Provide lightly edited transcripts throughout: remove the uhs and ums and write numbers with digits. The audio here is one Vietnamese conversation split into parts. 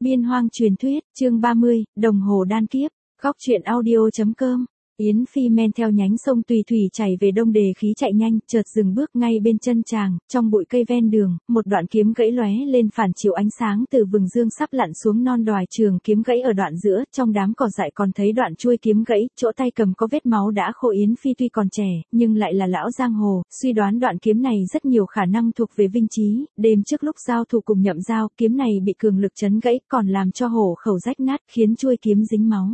Biên hoang truyền thuyết, chương 30, đồng hồ đan kiếp, góc truyện audio.com. Yến Phi men theo nhánh sông tùy thủy chảy về đông đề khí chạy nhanh, chợt dừng bước ngay bên chân chàng, trong bụi cây ven đường, một đoạn kiếm gãy lóe lên phản chiếu ánh sáng từ vầng dương sắp lặn xuống non đòi trường kiếm gãy ở đoạn giữa, trong đám cỏ dại còn thấy đoạn chuôi kiếm gãy, chỗ tay cầm có vết máu đã khô. Yến Phi tuy còn trẻ, nhưng lại là lão giang hồ, suy đoán đoạn kiếm này rất nhiều khả năng thuộc về Vinh Chí, đêm trước lúc giao thủ cùng Nhậm Giao, kiếm này bị cường lực chấn gãy, còn làm cho hổ khẩu rách nát, khiến chuôi kiếm dính máu.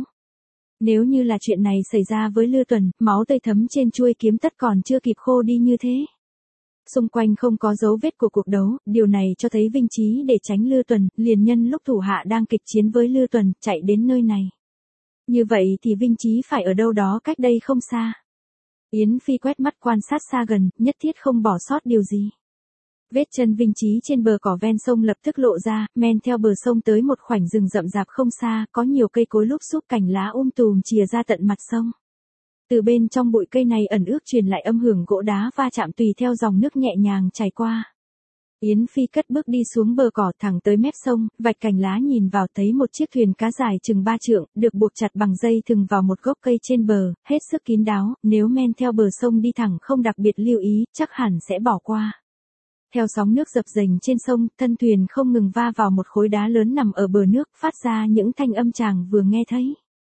Nếu như là chuyện này xảy ra với Lư Tuần, máu tươi thấm trên chuôi kiếm tất còn chưa kịp khô đi như thế. Xung quanh không có dấu vết của cuộc đấu, điều này cho thấy Vinh Chí để tránh Lư Tuần, liền nhân lúc thủ hạ đang kịch chiến với Lư Tuần, chạy đến nơi này. Như vậy thì Vinh Chí phải ở đâu đó cách đây không xa. Yến Phi quét mắt quan sát xa gần, nhất thiết không bỏ sót điều gì. Vết chân Vinh Chí trên bờ cỏ ven sông lập tức lộ ra, men theo bờ sông tới một khoảnh rừng rậm rạp không xa, có nhiều cây cối lúp xúp, cành lá tùm chìa ra tận mặt sông. Từ bên trong bụi cây này ẩn ước truyền lại âm hưởng gỗ đá va chạm tùy theo dòng nước nhẹ nhàng chảy qua. Yến Phi cất bước đi xuống bờ cỏ thẳng tới mép sông, vạch cành lá nhìn vào thấy một chiếc thuyền cá dài chừng 3 trượng, được buộc chặt bằng dây thừng vào một gốc cây trên bờ, hết sức kín đáo, nếu men theo bờ sông đi thẳng không đặc biệt lưu ý, chắc hẳn sẽ bỏ qua. Theo sóng nước dập dềnh trên sông, thân thuyền không ngừng va vào một khối đá lớn nằm ở bờ nước, phát ra những thanh âm chàng vừa nghe thấy.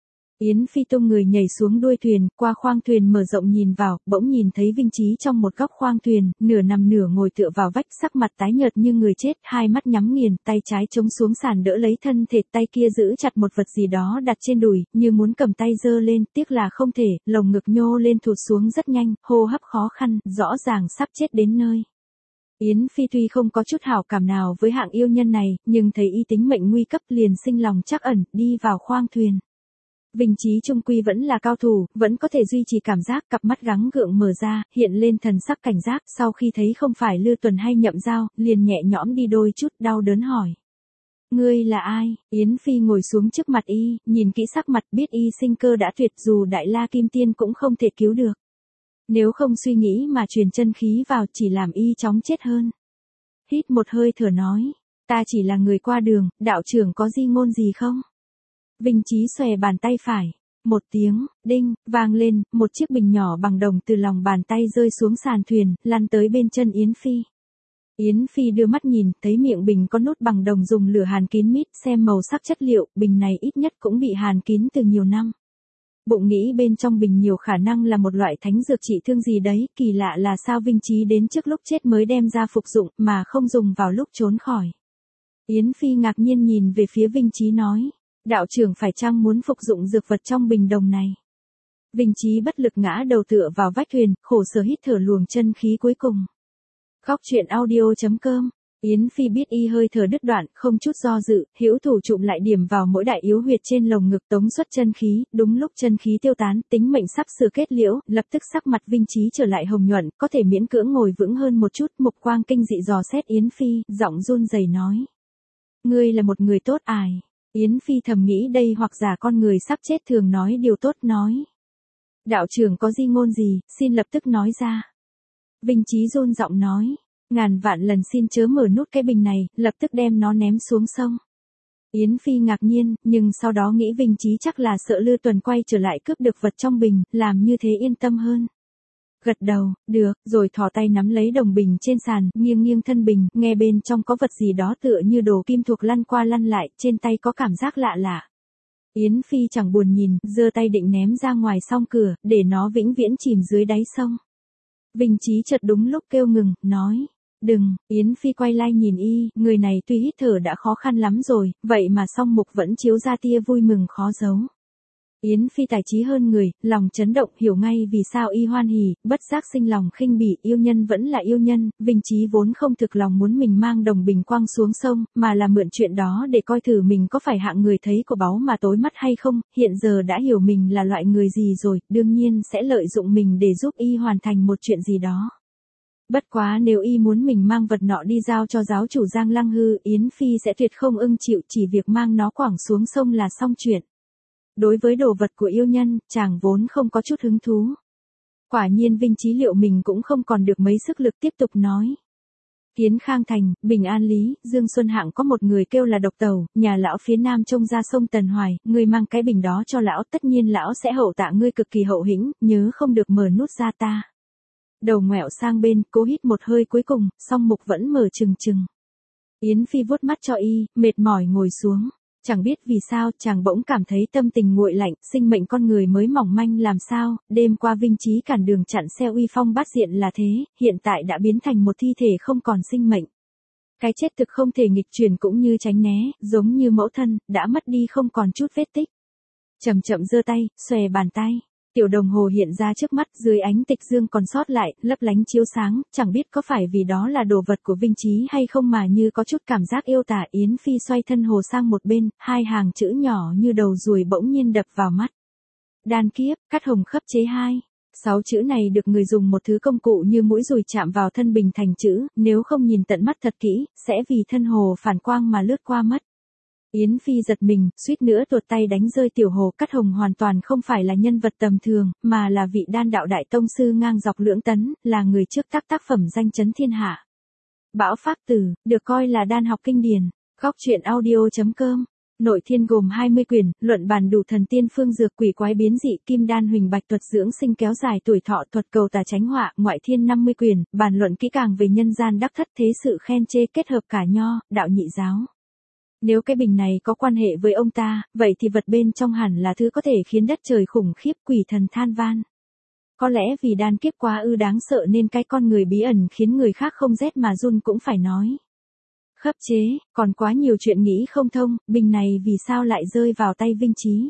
Yến Phi tung người nhảy xuống đuôi thuyền, qua khoang thuyền mở rộng nhìn vào, bỗng nhìn thấy Vinh Chí trong một góc khoang thuyền, nửa nằm nửa ngồi tựa vào vách, sắc mặt tái nhợt như người chết, hai mắt nhắm nghiền, tay trái chống xuống sàn đỡ lấy thân thể, tay kia giữ chặt một vật gì đó đặt trên đùi, như muốn cầm tay giơ lên, tiếc là không thể, lồng ngực nhô lên thụt xuống rất nhanh, hô hấp khó khăn, rõ ràng sắp chết đến nơi. Yến Phi tuy không có chút hảo cảm nào với hạng yêu nhân này, nhưng thấy y tính mệnh nguy cấp liền sinh lòng trắc ẩn, đi vào khoang thuyền. Vinh Chí trung quy vẫn là cao thủ, vẫn có thể duy trì cảm giác, cặp mắt gắng gượng mở ra, hiện lên thần sắc cảnh giác, sau khi thấy không phải Lư Tuần hay Nhậm Giao, liền nhẹ nhõm đi đôi chút, đau đớn hỏi. Ngươi là ai? Yến Phi ngồi xuống trước mặt y, nhìn kỹ sắc mặt biết y sinh cơ đã tuyệt, dù Đại La Kim Tiên cũng không thể cứu được. Nếu không suy nghĩ mà truyền chân khí vào chỉ làm y chóng chết hơn. Hít một hơi thở nói, ta chỉ là người qua đường, đạo trưởng có di ngôn gì không? Vinh Chí xòe bàn tay phải, một tiếng, đinh, vang lên, một chiếc bình nhỏ bằng đồng từ lòng bàn tay rơi xuống sàn thuyền, lăn tới bên chân Yến Phi. Yến Phi đưa mắt nhìn, thấy miệng bình có nút bằng đồng dùng lửa hàn kín mít, xem màu sắc chất liệu, bình này ít nhất cũng bị hàn kín từ nhiều năm. Bụng nghĩ bên trong bình nhiều khả năng là một loại thánh dược trị thương gì đấy, kỳ lạ là sao Vinh Chí đến trước lúc chết mới đem ra phục dụng, mà không dùng vào lúc trốn khỏi. Yến Phi ngạc nhiên nhìn về phía Vinh Chí nói, đạo trưởng phải chăng muốn phục dụng dược vật trong bình đồng này? Vinh Chí bất lực ngã đầu tựa vào vách thuyền, khổ sở hít thở luồng chân khí cuối cùng. Góc truyện audio.com. Yến Phi biết y hơi thở đứt đoạn, không chút do dự, hữu thủ chụm lại điểm vào mỗi đại yếu huyệt trên lồng ngực tống xuất chân khí, đúng lúc chân khí tiêu tán, tính mệnh sắp sửa kết liễu, lập tức sắc mặt Vinh Chí trở lại hồng nhuận, có thể miễn cưỡng ngồi vững hơn một chút, mục quang kinh dị dò xét Yến Phi, giọng run rẩy nói. Ngươi là một người tốt ải. Yến Phi thầm nghĩ đây hoặc giả con người sắp chết thường nói điều tốt nói. Đạo trưởng có di ngôn gì, xin lập tức nói ra. Vinh Chí run giọng nói. Ngàn vạn lần xin chớ mở nút cái bình này, lập tức đem nó ném xuống sông. Yến Phi ngạc nhiên, nhưng sau đó nghĩ Vinh Chí chắc là sợ Lư Tuần quay trở lại cướp được vật trong bình, làm như thế yên tâm hơn. Gật đầu, được, rồi thò tay nắm lấy đồng bình trên sàn, nghiêng nghiêng thân bình, nghe bên trong có vật gì đó tựa như đồ kim thuộc lăn qua lăn lại, trên tay có cảm giác lạ lạ. Yến Phi chẳng buồn nhìn, giơ tay định ném ra ngoài song cửa, để nó vĩnh viễn chìm dưới đáy sông. Vinh Chí chợt đúng lúc kêu ngừng, nói. Đừng, Yến Phi quay lại nhìn y, người này tuy hít thở đã khó khăn lắm rồi, vậy mà song mục vẫn chiếu ra tia vui mừng khó giấu. Yến Phi tài trí hơn người, lòng chấn động, hiểu ngay vì sao y hoan hỉ, bất giác sinh lòng khinh bỉ, yêu nhân vẫn là yêu nhân, Vinh Chí vốn không thực lòng muốn mình mang đồng bình quăng xuống sông, mà là mượn chuyện đó để coi thử mình có phải hạng người thấy của báu mà tối mắt hay không, hiện giờ đã hiểu mình là loại người gì rồi, đương nhiên sẽ lợi dụng mình để giúp y hoàn thành một chuyện gì đó. Bất quá nếu y muốn mình mang vật nọ đi giao cho giáo chủ Giang Lăng Hư, Yến Phi sẽ tuyệt không ưng chịu, chỉ việc mang nó quẳng xuống sông là xong chuyện. Đối với đồ vật của yêu nhân, chàng vốn không có chút hứng thú. Quả nhiên Vinh Chí liệu mình cũng không còn được mấy sức lực tiếp tục nói. Kiến Khang Thành, Bình An Lý, Dương Xuân Hạng có một người kêu là Độc Tàu, nhà lão phía nam trông ra sông Tần Hoài, ngươi mang cái bình đó cho lão, tất nhiên lão sẽ hậu tạ ngươi cực kỳ hậu hĩnh, nhớ không được mở nút ra ta. Đầu ngoẹo sang bên, cố hít một hơi cuối cùng, song mục vẫn mở trừng trừng. Yến Phi vuốt mắt cho y, mệt mỏi ngồi xuống. Chẳng biết vì sao, chàng bỗng cảm thấy tâm tình nguội lạnh, sinh mệnh con người mới mỏng manh làm sao, đêm qua Vinh Chí cản đường chặn xe uy phong bát diện là thế, hiện tại đã biến thành một thi thể không còn sinh mệnh. Cái chết thực không thể nghịch chuyển cũng như tránh né, giống như mẫu thân, đã mất đi không còn chút vết tích. Chậm chậm giơ tay, xòe bàn tay. Tiểu đồng hồ hiện ra trước mắt, dưới ánh tịch dương còn sót lại, lấp lánh chiếu sáng, chẳng biết có phải vì đó là đồ vật của Vinh Chí hay không mà như có chút cảm giác yêu tả. Yến Phi xoay thân hồ sang một bên, hai hàng chữ nhỏ như đầu ruồi bỗng nhiên đập vào mắt. Đan kiếp, cắt hồng khấp chế 2. 6 chữ này được người dùng một thứ công cụ như mũi dùi chạm vào thân bình thành chữ, nếu không nhìn tận mắt thật kỹ, sẽ vì thân hồ phản quang mà lướt qua mất. Yến Phi giật mình, suýt nữa tuột tay đánh rơi tiểu hồ. Cắt hồng hoàn toàn không phải là nhân vật tầm thường, mà là vị đan đạo đại tông sư ngang dọc lưỡng tấn, là người trước tác phẩm danh chấn thiên hạ. Bão Pháp Tử, được coi là đan học kinh điển. Góc truyện audio.com. Nội thiên gồm 20 quyển, luận bàn đủ thần tiên phương dược quỷ quái biến dị, kim đan huỳnh bạch thuật dưỡng sinh kéo dài tuổi thọ, thuật cầu tà tránh họa. Ngoại thiên 50 quyển, bàn luận kỹ càng về nhân gian đắc thất thế sự khen chê, kết hợp cả nho, đạo nhị giáo. Nếu cái bình này có quan hệ với ông ta, vậy thì vật bên trong hẳn là thứ có thể khiến đất trời khủng khiếp, quỷ thần than van. Có lẽ vì đan kiếp quá ư đáng sợ nên cái con người bí ẩn khiến người khác không rét mà run cũng phải nói. Khấp chế, còn quá nhiều chuyện nghĩ không thông, bình này vì sao lại rơi vào tay Vinh Chí?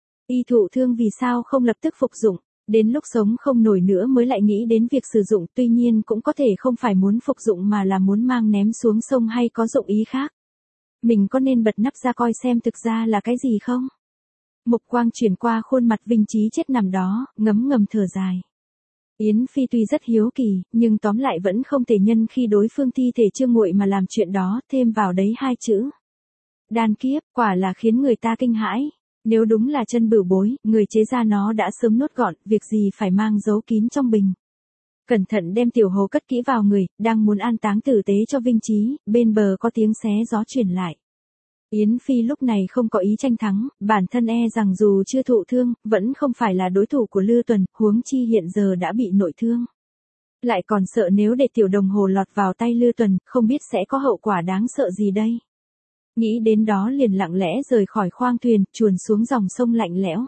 Y thụ thương vì sao không lập tức phục dụng, đến lúc sống không nổi nữa mới lại nghĩ đến việc sử dụng, tuy nhiên cũng có thể không phải muốn phục dụng mà là muốn mang ném xuống sông hay có dụng ý khác. Mình có nên bật nắp ra coi xem thực ra là cái gì không? Mục quang chuyển qua khuôn mặt Vinh Chí chết nằm đó, ngấm ngầm thở dài. Yến Phi tuy rất hiếu kỳ, nhưng tóm lại vẫn không thể nhân khi đối phương thi thể chưa nguội mà làm chuyện đó, thêm vào đấy 2 chữ. Đan kiếp, quả là khiến người ta kinh hãi. Nếu đúng là chân bửu bối, người chế ra nó đã sớm nuốt gọn, việc gì phải mang giấu kín trong bình. Cẩn thận đem tiểu hồ cất kỹ vào người, đang muốn an táng tử tế cho Vinh Chí, bên bờ có tiếng xé gió truyền lại. Yến Phi lúc này không có ý tranh thắng, bản thân e rằng dù chưa thụ thương, vẫn không phải là đối thủ của Lư Tuần, huống chi hiện giờ đã bị nội thương. Lại còn sợ nếu để tiểu đồng hồ lọt vào tay Lư Tuần, không biết sẽ có hậu quả đáng sợ gì đây. Nghĩ đến đó liền lặng lẽ rời khỏi khoang thuyền, chuồn xuống dòng sông lạnh lẽo.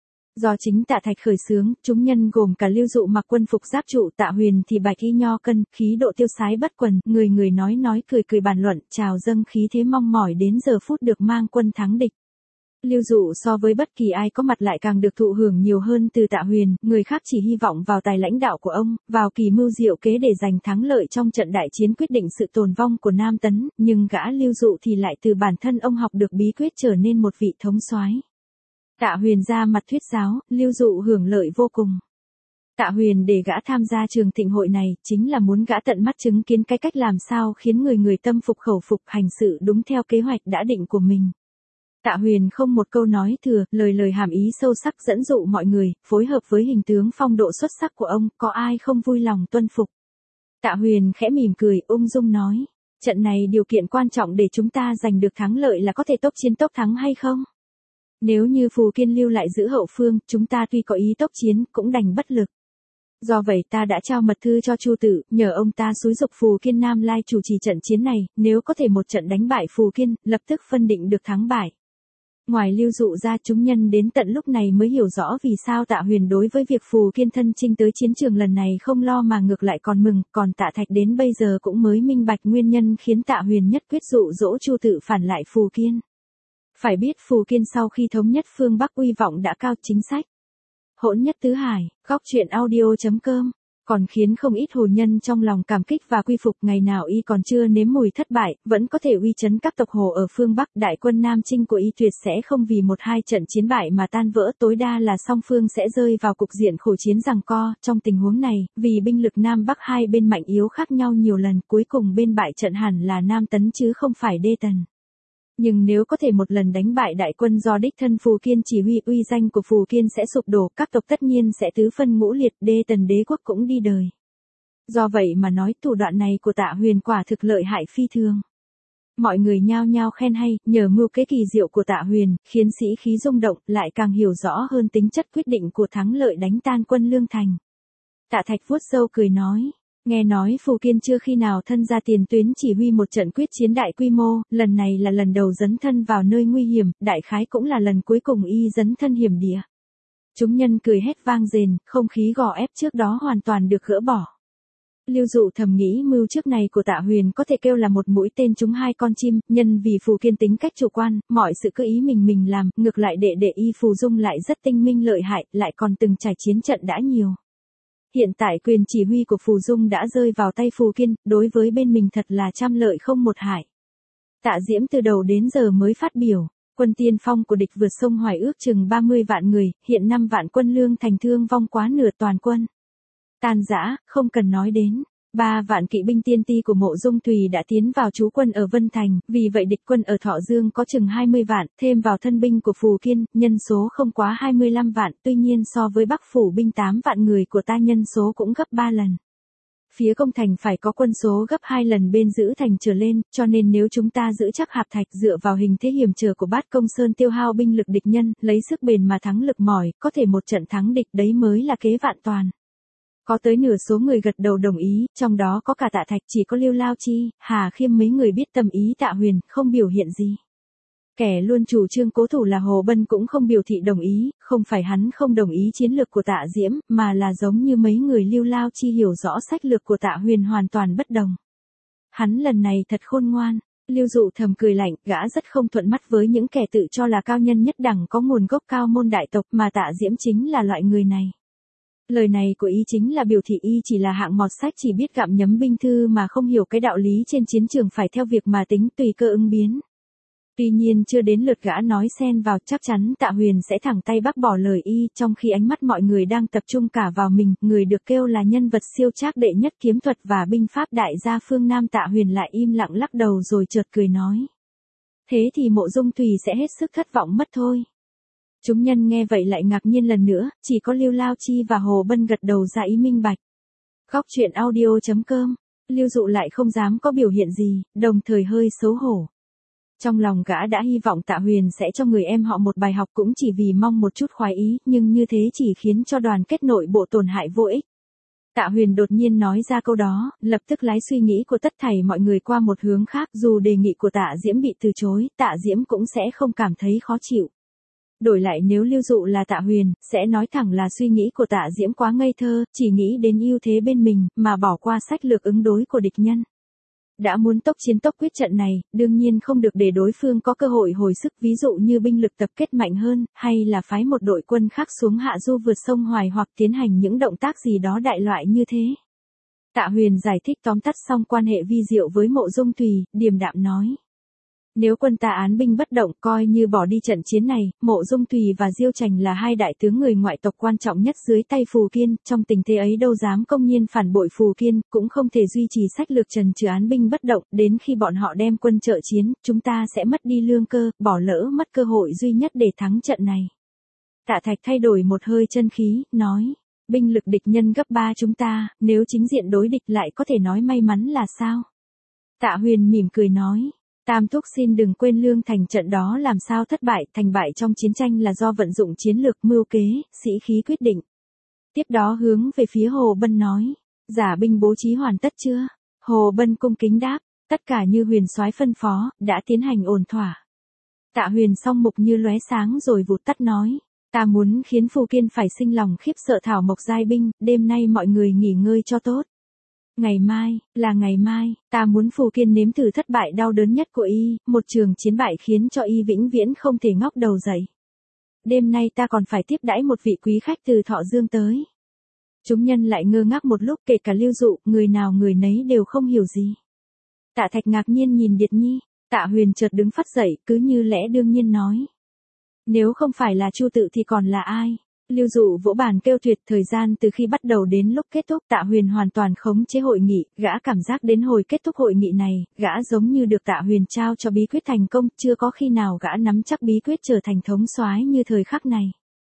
Do chính Tạ Thạch khởi xướng, chúng nhân gồm cả Lưu Dụ mặc quân phục giáp trụ, Tạ Huyền thì bạch y nho cân, khí độ tiêu sái bất quần, người người nói cười bàn luận, trào dâng khí thế mong mỏi đến giờ phút được mang quân thắng địch. Lưu Dụ so với bất kỳ ai có mặt lại càng được thụ hưởng nhiều hơn từ Tạ Huyền, người khác chỉ hy vọng vào tài lãnh đạo của ông, vào kỳ mưu diệu kế để giành thắng lợi trong trận đại chiến quyết định sự tồn vong của Nam Tấn, nhưng gã Lưu Dụ thì lại từ bản thân ông học được bí quyết trở nên một vị thống soái. Tạ Huyền ra mặt thuyết giáo, Lưu Dụ hưởng lợi vô cùng. Tạ Huyền để gã tham gia trường thịnh hội này, chính là muốn gã tận mắt chứng kiến cái cách làm sao khiến người tâm phục khẩu phục, hành sự đúng theo kế hoạch đã định của mình. Tạ Huyền không một câu nói thừa, lời hàm ý sâu sắc dẫn dụ mọi người, phối hợp với hình tướng phong độ xuất sắc của ông, có ai không vui lòng tuân phục. Tạ Huyền khẽ mỉm cười, ung dung nói, trận này điều kiện quan trọng để chúng ta giành được thắng lợi là có thể tốc chiến tốc thắng hay không? Nếu như Phù Kiên lưu lại giữ hậu phương, chúng ta tuy có ý tốc chiến, cũng đành bất lực. Do vậy ta đã trao mật thư cho Chu Tử, nhờ ông ta xúi giục Phù Kiên Nam Lai chủ trì trận chiến này, nếu có thể một trận đánh bại Phù Kiên, lập tức phân định được thắng bại. Ngoài Lưu Dụ ra, chúng nhân đến tận lúc này mới hiểu rõ vì sao Tạ Huyền đối với việc Phù Kiên thân chinh tới chiến trường lần này không lo mà ngược lại còn mừng, còn Tạ Thạch đến bây giờ cũng mới minh bạch nguyên nhân khiến Tạ Huyền nhất quyết dụ dỗ Chu Tử phản lại Phù Kiên. Phải biết Phù Kiên sau khi thống nhất phương Bắc uy vọng đã cao, chính sách hỗn nhất tứ hải, góc truyện audio.com, còn khiến không ít hồ nhân trong lòng cảm kích và quy phục. Ngày nào y còn chưa nếm mùi thất bại, vẫn có thể uy chấn các tộc hồ ở phương Bắc. Đại quân Nam Chinh của y tuyệt sẽ không vì 1-2 trận chiến bại mà tan vỡ, tối đa là song phương sẽ rơi vào cục diện khổ chiến giằng co. Trong tình huống này, vì binh lực Nam Bắc hai bên mạnh yếu khác nhau nhiều lần, cuối cùng bên bại trận hẳn là Nam Tấn chứ không phải Đê Tần. Nhưng nếu có thể một lần đánh bại đại quân do đích thân Phù Kiên chỉ huy, uy danh của Phù Kiên sẽ sụp đổ, các tộc tất nhiên sẽ tứ phân ngũ liệt, Đê Tần đế quốc cũng đi đời. Do vậy mà nói thủ đoạn này của Tạ Huyền quả thực lợi hại phi thường. Mọi người nhao nhao khen hay, nhờ mưu kế kỳ diệu của Tạ Huyền, khiến sĩ khí rung động, lại càng hiểu rõ hơn tính chất quyết định của thắng lợi đánh tan quân Lương Thành. Tạ Thạch vuốt râu cười nói, nghe nói Phù Kiên chưa khi nào thân ra tiền tuyến chỉ huy một trận quyết chiến đại quy mô, lần này là lần đầu dấn thân vào nơi nguy hiểm, đại khái cũng là lần cuối cùng y dấn thân hiểm địa. Chúng nhân cười hét vang rền, không khí gò ép trước đó hoàn toàn được gỡ bỏ. Lưu Dụ thầm nghĩ mưu trước này của Tạ Huyền có thể kêu là một mũi tên trúng hai con chim, nhân vì Phù Kiên tính cách chủ quan, mọi sự cứ ý mình làm, ngược lại đệ y Phù Dung lại rất tinh minh lợi hại, lại còn từng trải chiến trận đã nhiều. Hiện tại quyền chỉ huy của Phù Dung đã rơi vào tay Phù Kiên, đối với bên mình thật là trăm lợi không một hại. Tạ Diễm từ đầu đến giờ mới phát biểu, quân tiên phong của địch vượt sông Hoài ước chừng 30 vạn người, hiện 5 vạn quân Lương Thành thương vong quá nửa toàn quân. Tan rã, không cần nói đến. 3 vạn kỵ binh tiên ti của Mộ Dung Thùy đã tiến vào trú quân ở Vân Thành, vì vậy địch quân ở Thọ Dương có chừng 20 vạn, thêm vào thân binh của Phù Kiên, nhân số không quá 25 vạn, tuy nhiên so với Bắc phủ binh 8 vạn người của ta nhân số cũng gấp 3 lần. Phía công thành phải có quân số gấp 2 lần bên giữ thành trở lên, cho nên nếu chúng ta giữ chắc Hạp Thạch dựa vào hình thế hiểm trở của Bát Công Sơn tiêu hao binh lực địch nhân, lấy sức bền mà thắng lực mỏi, có thể một trận thắng địch đấy mới là kế vạn toàn. Có tới nửa số người gật đầu đồng ý, trong đó có cả Tạ Thạch, chỉ có Lưu Lao Chi, Hà Khiêm mấy người biết tâm ý Tạ Huyền, không biểu hiện gì. Kẻ luôn chủ trương cố thủ là Hồ Bân cũng không biểu thị đồng ý, không phải hắn không đồng ý chiến lược của Tạ Diễm, mà là giống như mấy người Lưu Lao Chi hiểu rõ sách lược của Tạ Huyền hoàn toàn bất đồng. Hắn lần này thật khôn ngoan. Lưu Dụ thầm cười lạnh, gã rất không thuận mắt với những kẻ tự cho là cao nhân nhất đẳng có nguồn gốc cao môn đại tộc, mà Tạ Diễm chính là loại người này. Lời này của y chính là biểu thị y chỉ là hạng mọt sách, chỉ biết gặm nhấm binh thư mà không hiểu cái đạo lý trên chiến trường phải theo việc mà tính, tùy cơ ứng biến. Tuy nhiên chưa đến lượt gã nói xen vào, chắc chắn Tạ Huyền sẽ thẳng tay bác bỏ lời y, trong khi ánh mắt mọi người đang tập trung cả vào mình, người được kêu là nhân vật siêu trác đệ nhất kiếm thuật và binh pháp đại gia phương Nam. Tạ Huyền lại im lặng lắc đầu rồi chợt cười nói. Thế thì Mộ Dung Thùy sẽ hết sức thất vọng mất thôi. Chúng nhân nghe vậy lại ngạc nhiên lần nữa, chỉ có Lưu Lao Chi và Hồ Bân gật đầu ra ý minh bạch. Góc truyện audio.com, Lưu Dụ lại không dám có biểu hiện gì, đồng thời hơi xấu hổ. Trong lòng gã đã hy vọng Tạ Huyền sẽ cho người em họ một bài học, cũng chỉ vì mong một chút khoái ý, nhưng như thế chỉ khiến cho đoàn kết nội bộ tổn hại vô ích. Tạ Huyền đột nhiên nói ra câu đó, lập tức lái suy nghĩ của tất thảy mọi người qua một hướng khác, dù đề nghị của Tạ Diễm bị từ chối, Tạ Diễm cũng sẽ không cảm thấy khó chịu. Đổi lại nếu Lưu Dụ là Tạ Huyền, sẽ nói thẳng là suy nghĩ của Tạ Diễm quá ngây thơ, chỉ nghĩ đến ưu thế bên mình, mà bỏ qua sách lược ứng đối của địch nhân. Đã muốn tốc chiến tốc quyết trận này, đương nhiên không được để đối phương có cơ hội hồi sức, ví dụ như binh lực tập kết mạnh hơn, hay là phái một đội quân khác xuống hạ du vượt sông Hoài hoặc tiến hành những động tác gì đó đại loại như thế. Tạ Huyền giải thích tóm tắt xong quan hệ vi diệu với Mộ Dung Thùy, điềm đạm nói. Nếu quân ta án binh bất động, coi như bỏ đi trận chiến này, Mộ Dung Thùy và Diêu Trành là hai đại tướng người ngoại tộc quan trọng nhất dưới tay Phù Kiên, trong tình thế ấy đâu dám công nhiên phản bội Phù Kiên, cũng không thể duy trì sách lược trần trừ án binh bất động, đến khi bọn họ đem quân trợ chiến, chúng ta sẽ mất đi lương cơ, bỏ lỡ mất cơ hội duy nhất để thắng trận này. Tạ Thạch thay đổi một hơi chân khí, nói, binh lực địch nhân gấp 3 chúng ta, nếu chính diện đối địch lại có thể nói may mắn là sao? Tạ Huyền mỉm cười nói. Tam thúc xin đừng quên Lương Thành trận đó làm sao thất bại, thành bại trong chiến tranh là do vận dụng chiến lược mưu kế, sĩ khí quyết định. Tiếp đó hướng về phía Hồ Bân nói, giả binh bố trí hoàn tất chưa? Hồ Bân cung kính đáp, tất cả như Huyền soái phân phó, đã tiến hành ổn thỏa. Tạ Huyền song mục như lóe sáng rồi vụt tắt nói, ta muốn khiến Phù Kiên phải sinh lòng khiếp sợ thảo mộc giai binh, đêm nay mọi người nghỉ ngơi cho tốt. Ngày mai, ta muốn Phù Kiên nếm thử thất bại đau đớn nhất của y, một trường chiến bại khiến cho y vĩnh viễn không thể ngóc đầu dậy. Đêm nay ta còn phải tiếp đãi một vị quý khách từ Thọ Dương tới. Chúng nhân lại ngơ ngác một lúc, kể cả Lưu Dụ, người nào người nấy đều không hiểu gì. Tạ Thạch ngạc nhiên nhìn Điệt Nhi, Tạ Huyền chợt đứng phắt dậy, cứ như lẽ đương nhiên nói. Nếu không phải là Chu Tự thì còn là ai? Lưu Dụ vỗ bàn kêu tuyệt, thời gian từ khi bắt đầu đến lúc kết thúc Tạ Huyền hoàn toàn khống chế hội nghị, gã cảm giác đến hồi kết thúc hội nghị này, gã giống như được Tạ Huyền trao cho bí quyết thành công, chưa có khi nào gã nắm chắc bí quyết trở thành thống soái như thời khắc này.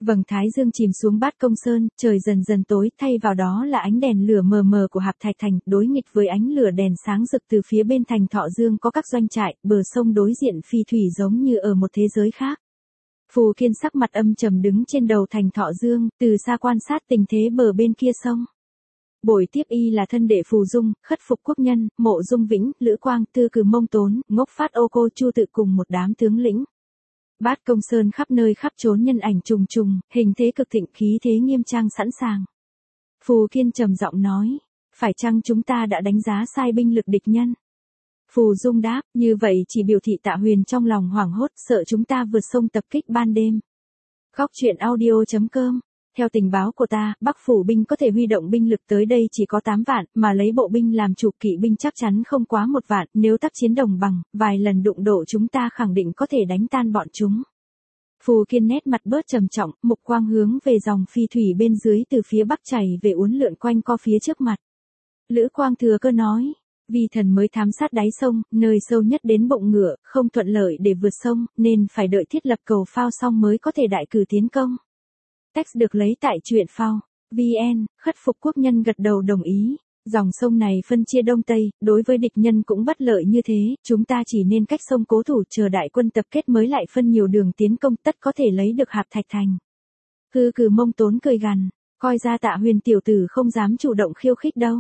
Vầng thái dương chìm xuống Bát Công Sơn, trời dần dần tối, thay vào đó là ánh đèn lửa mờ mờ của Hạp Thạch Thành, đối nghịch với ánh lửa đèn sáng rực từ phía bên thành Thọ Dương có các doanh trại, bờ sông đối diện phi thủy giống như ở một thế giới khác. Phù Kiên sắc mặt âm trầm đứng trên đầu thành Thọ Dương, từ xa quan sát tình thế bờ bên kia sông. Bồi tiếp y là thân đệ Phù Dung, Khất Phục Quốc Nhân, Mộ Dung Vĩnh, Lữ Quang, Tư Cừ Mông Tốn, Ngốc Phát Ô Cô Chu Tự cùng một đám tướng lĩnh. Bát Công Sơn khắp nơi khắp chốn nhân ảnh trùng trùng, hình thế cực thịnh, khí thế nghiêm trang sẵn sàng. Phù Kiên trầm giọng nói, phải chăng chúng ta đã đánh giá sai binh lực địch nhân? Phù Dung đáp, như vậy chỉ biểu thị Tạ Huyền trong lòng hoảng hốt, sợ chúng ta vượt sông tập kích ban đêm. Góc truyện audio.com. Theo tình báo của ta, Bắc phủ binh có thể huy động binh lực tới đây chỉ có 8 vạn, mà lấy bộ binh làm chủ, kỵ binh chắc chắn không quá 1 vạn, nếu tác chiến đồng bằng, vài lần đụng độ chúng ta khẳng định có thể đánh tan bọn chúng. Phù Kiên nét mặt bớt trầm trọng, mục quang hướng về dòng phi thủy bên dưới từ phía bắc chảy về uốn lượn quanh co phía trước mặt. Lữ Quang thừa cơ nói, vì thần mới thám sát đáy sông, nơi sâu nhất đến bụng ngựa, không thuận lợi để vượt sông, nên phải đợi thiết lập cầu phao xong mới có thể đại cử tiến công. Text được lấy tại truyện phao. VN, Khất Phục Quốc Nhân gật đầu đồng ý. Dòng sông này phân chia đông tây, đối với địch nhân cũng bất lợi như thế, chúng ta chỉ nên cách sông cố thủ chờ đại quân tập kết mới lại phân nhiều đường tiến công, tất có thể lấy được Hạp Thạch Thành. Tư Cừ Mông Tốn cười gằn, coi ra Tạ Huyền tiểu tử không dám chủ động khiêu khích đâu.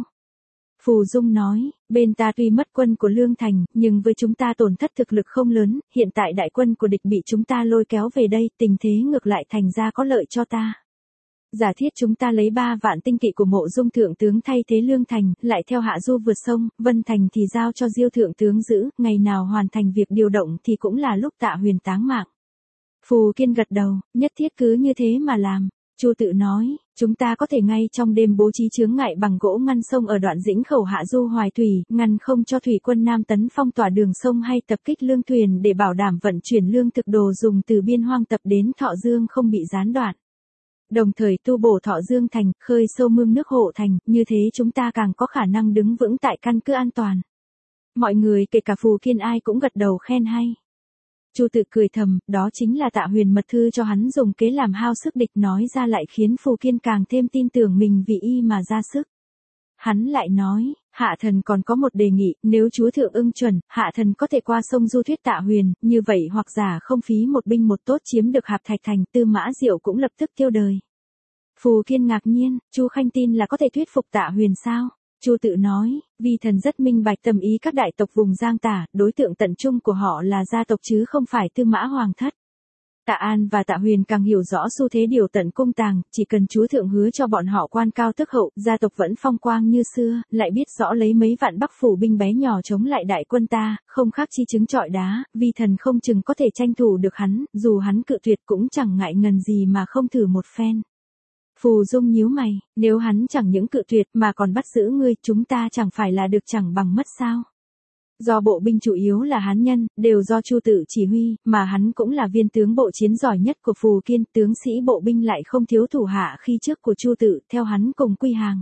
Phù Dung nói, bên ta tuy mất quân của Lương Thành, nhưng với chúng ta tổn thất thực lực không lớn, hiện tại đại quân của địch bị chúng ta lôi kéo về đây, tình thế ngược lại thành ra có lợi cho ta. Giả thiết chúng ta lấy 3 vạn tinh kỵ của Mộ Dung thượng tướng thay thế Lương Thành, lại theo Hạ Du vượt sông, Vân Thành thì giao cho Diêu thượng tướng giữ, ngày nào hoàn thành việc điều động thì cũng là lúc Tạ Huyền táng mạng. Phù Kiên gật đầu, nhất thiết cứ như thế mà làm. Chu Tự nói, chúng ta có thể ngay trong đêm bố trí chướng ngại bằng gỗ ngăn sông ở đoạn Dĩnh Khẩu Hạ Du Hoài Thủy, ngăn không cho thủy quân Nam Tấn phong tỏa đường sông hay tập kích lương thuyền để bảo đảm vận chuyển lương thực đồ dùng từ biên hoang tập đến Thọ Dương không bị gián đoạn. Đồng thời tu bổ Thọ Dương thành, khơi sâu mương nước hộ thành, như thế chúng ta càng có khả năng đứng vững tại căn cứ an toàn. Mọi người kể cả Phù Kiên ai cũng gật đầu khen hay. Chu Tự cười thầm, đó chính là Tạ Huyền mật thư cho hắn dùng kế làm hao sức địch, nói ra lại khiến Phù Kiên càng thêm tin tưởng mình vì y mà ra sức. Hắn lại nói, Hạ thần còn có một đề nghị, nếu chúa thượng ưng chuẩn, Hạ thần có thể qua sông du thuyết Tạ Huyền, như vậy hoặc giả không phí một binh một tốt chiếm được Hạp Thạch Thành, Tư Mã Diệu cũng lập tức tiêu đời. Phù Kiên ngạc nhiên, Chu Khanh tin là có thể thuyết phục Tạ Huyền sao? Chu Tự nói, vì thần rất minh bạch tâm ý các đại tộc vùng Giang Tả, đối tượng tận trung của họ là gia tộc chứ không phải Tư Mã Hoàng thất. Tạ An và Tạ Huyền càng hiểu rõ xu thế điều tận cung tàng, chỉ cần chúa thượng hứa cho bọn họ quan cao tước hậu, gia tộc vẫn phong quang như xưa, lại biết rõ lấy mấy vạn Bắc phủ binh bé nhỏ chống lại đại quân ta, không khác chi trứng trọi đá, vì thần không chừng có thể tranh thủ được hắn, dù hắn cự tuyệt cũng chẳng ngại ngần gì mà không thử một phen. Phù Dung nhíu mày, nếu hắn chẳng những cự tuyệt mà còn bắt giữ ngươi, chúng ta chẳng phải là được chẳng bằng mất sao? Do bộ binh chủ yếu là Hán nhân, đều do Chu Tự chỉ huy, mà hắn cũng là viên tướng bộ chiến giỏi nhất của Phù Kiên, tướng sĩ bộ binh lại không thiếu thủ hạ khi trước của Chu Tự, theo hắn cùng quy hàng.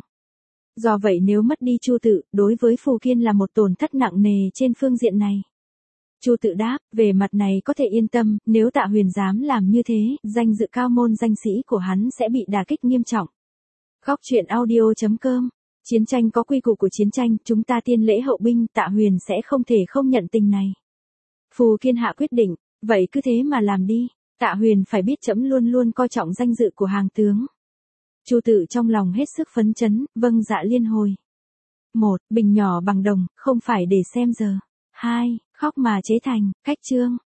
Do vậy nếu mất đi Chu Tự, đối với Phù Kiên là một tổn thất nặng nề trên phương diện này. Chu Tự đáp, về mặt này có thể yên tâm, nếu Tạ Huyền dám làm như thế, danh dự cao môn danh sĩ của hắn sẽ bị đả kích nghiêm trọng. Góc truyện audio.com. Chiến tranh có quy củ của chiến tranh, chúng ta tiên lễ hậu binh, Tạ Huyền sẽ không thể không nhận tình này. Phù Kiên hạ quyết định, vậy cứ thế mà làm đi, Tạ Huyền phải biết trẫm luôn luôn coi trọng danh dự của hàng tướng. Chu Tự trong lòng hết sức phấn chấn, vâng dạ liên hồi. 1. Bình nhỏ bằng đồng, không phải để xem giờ. 2. Khóc mà chế thành, cách chương.